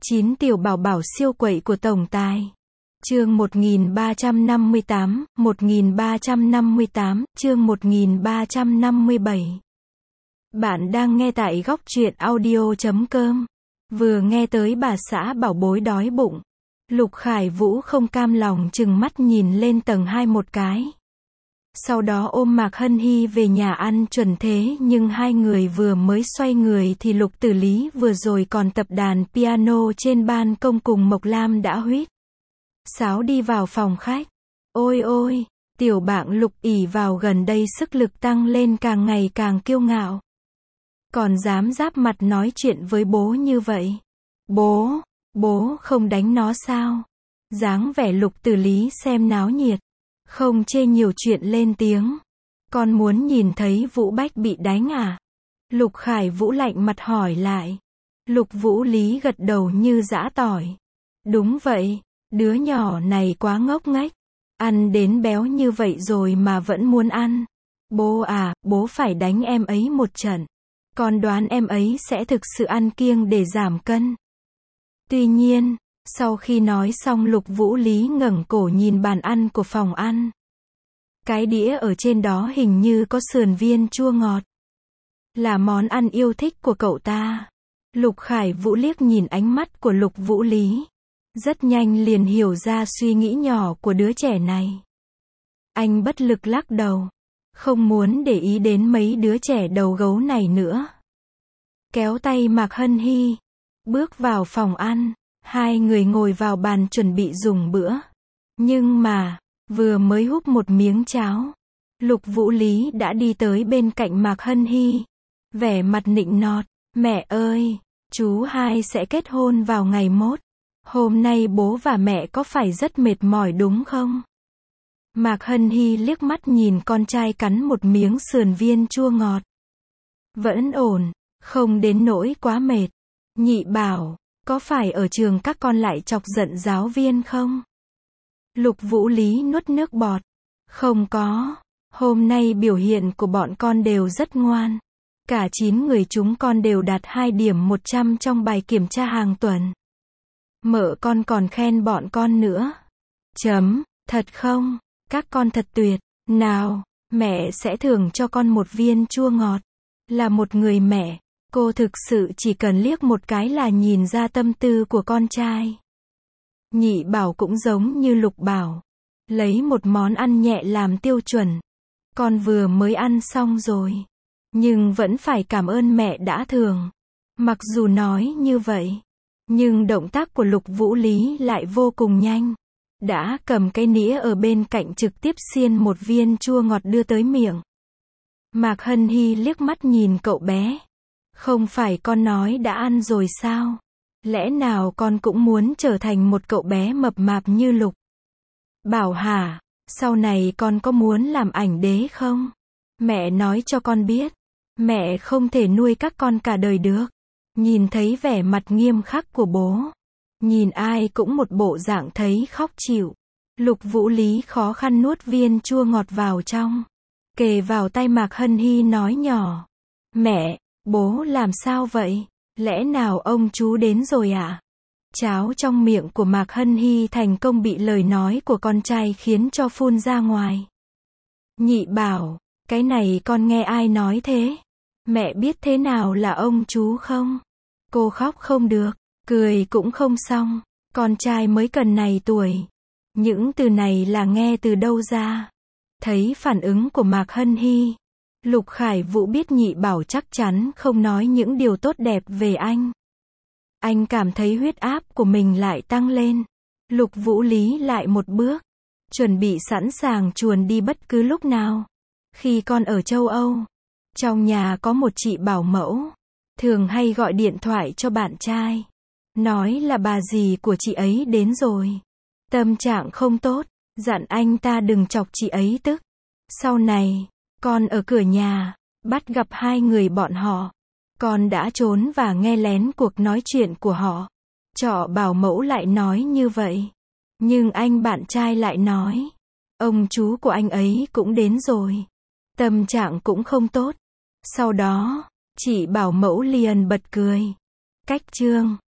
9 tiểu bảo bảo siêu quậy của tổng tài. Chương 1358, 1358, chương 1357. Bạn đang nghe tại góc truyện audio.com. Vừa nghe tới bà xã bảo bối đói bụng. Lục Khải Vũ không cam lòng chừng mắt nhìn lên tầng 2 một cái. Sau đó ôm Mạc Hân Hy về nhà ăn chuẩn thế, nhưng hai người vừa mới xoay người thì Lục Tử Lý vừa rồi còn tập đàn piano trên ban công cùng Mộc Lam đã huýt sáo đi vào phòng khách. Ôi ôi, tiểu bạng Lục ỷ vào gần đây sức lực tăng lên càng ngày càng kiêu ngạo. Còn dám giáp mặt nói chuyện với bố như vậy. Bố không đánh nó sao? Dáng vẻ Lục Tử Lý xem náo nhiệt, không chê nhiều chuyện lên tiếng. Con muốn nhìn thấy Vũ Bách bị đánh à? Lục Khải Vũ lạnh mặt hỏi lại. Lục Vũ Lý gật đầu như giã tỏi. Đúng vậy, đứa nhỏ này quá ngốc nghếch. Ăn đến béo như vậy rồi mà vẫn muốn ăn. Bố à, bố phải đánh em ấy một trận. Con đoán em ấy sẽ thực sự ăn kiêng để giảm cân. Tuy nhiên, sau khi nói xong Lục Vũ Lý ngẩng cổ nhìn bàn ăn của phòng ăn. Cái đĩa ở trên đó hình như có sườn viên chua ngọt. Là món ăn yêu thích của cậu ta. Lục Khải Vũ liếc nhìn ánh mắt của Lục Vũ Lý. Rất nhanh liền hiểu ra suy nghĩ nhỏ của đứa trẻ này. Anh bất lực lắc đầu. Không muốn để ý đến mấy đứa trẻ đầu gấu này nữa. Kéo tay Mạc Hân Hy. Bước vào phòng ăn. Hai người ngồi vào bàn chuẩn bị dùng bữa. Nhưng mà, vừa mới húp một miếng cháo, Lục Vũ Lý đã đi tới bên cạnh Mạc Hân Hy. Vẻ mặt nịnh nọt. Mẹ ơi, chú hai sẽ kết hôn vào ngày mốt. Hôm nay bố và mẹ có phải rất mệt mỏi đúng không? Mạc Hân Hy liếc mắt nhìn con trai cắn một miếng sườn viên chua ngọt. Vẫn ổn, không đến nỗi quá mệt. Nhị bảo, có phải ở trường các con lại chọc giận giáo viên không? Lục Vũ Lý nuốt nước bọt. Không có, hôm nay biểu hiện của bọn con đều rất ngoan. Cả 9 người chúng con đều đạt 2 điểm 100 trong bài kiểm tra hàng tuần. Mợ con còn khen bọn con nữa. Thật không? Các con thật tuyệt. Nào, mẹ sẽ thưởng cho con một viên chua ngọt. Là một người mẹ, cô thực sự chỉ cần liếc một cái là nhìn ra tâm tư của con trai. Nhị bảo cũng giống như Lục bảo. Lấy một món ăn nhẹ làm tiêu chuẩn. Con vừa mới ăn xong rồi. Nhưng vẫn phải cảm ơn mẹ đã thưởng. Mặc dù nói như vậy, nhưng động tác của Lục Vũ Lý lại vô cùng nhanh. Đã cầm cái nĩa ở bên cạnh trực tiếp xiên một viên chua ngọt đưa tới miệng. Mạc Hân Hy liếc mắt nhìn cậu bé. Không phải con nói đã ăn rồi sao? Lẽ nào con cũng muốn trở thành một cậu bé mập mạp như Lục bảo hả? Sau này con có muốn làm ảnh đế không? Mẹ nói cho con biết. Mẹ không thể nuôi các con cả đời được. Nhìn thấy vẻ mặt nghiêm khắc của bố. Nhìn ai cũng một bộ dạng thấy khóc chịu. Lục Vũ Lý khó khăn nuốt viên chua ngọt vào trong. Kề vào tay Mạc Hân Hy nói nhỏ. Mẹ, bố làm sao vậy? Lẽ nào ông chú đến rồi à? Cháo trong miệng của Mạc Hân Hy thành công bị lời nói của con trai khiến cho phun ra ngoài. Nhị bảo, cái này con nghe ai nói thế? Mẹ biết thế nào là ông chú không? Cô khóc không được, cười cũng không xong. Con trai mới cần này tuổi. Những từ này là nghe từ đâu ra? Thấy phản ứng của Mạc Hân Hy, Lục Khải Vũ biết nhị bảo chắc chắn không nói những điều tốt đẹp về anh. Anh cảm thấy huyết áp của mình lại tăng lên. Lục Vũ Lý lại một bước, chuẩn bị sẵn sàng chuồn đi bất cứ lúc nào. Khi con ở châu Âu, trong nhà có một chị bảo mẫu, thường hay gọi điện thoại cho bạn trai. Nói là bà dì của chị ấy đến rồi. Tâm trạng không tốt, dặn anh ta đừng chọc chị ấy tức. Sau này, con ở cửa nhà, bắt gặp hai người bọn họ. Con đã trốn và nghe lén cuộc nói chuyện của họ. Trọ bảo mẫu lại nói như vậy. Nhưng anh bạn trai lại nói, ông chú của anh ấy cũng đến rồi. Tâm trạng cũng không tốt. Sau đó, chị bảo mẫu liền bật cười. Cách chương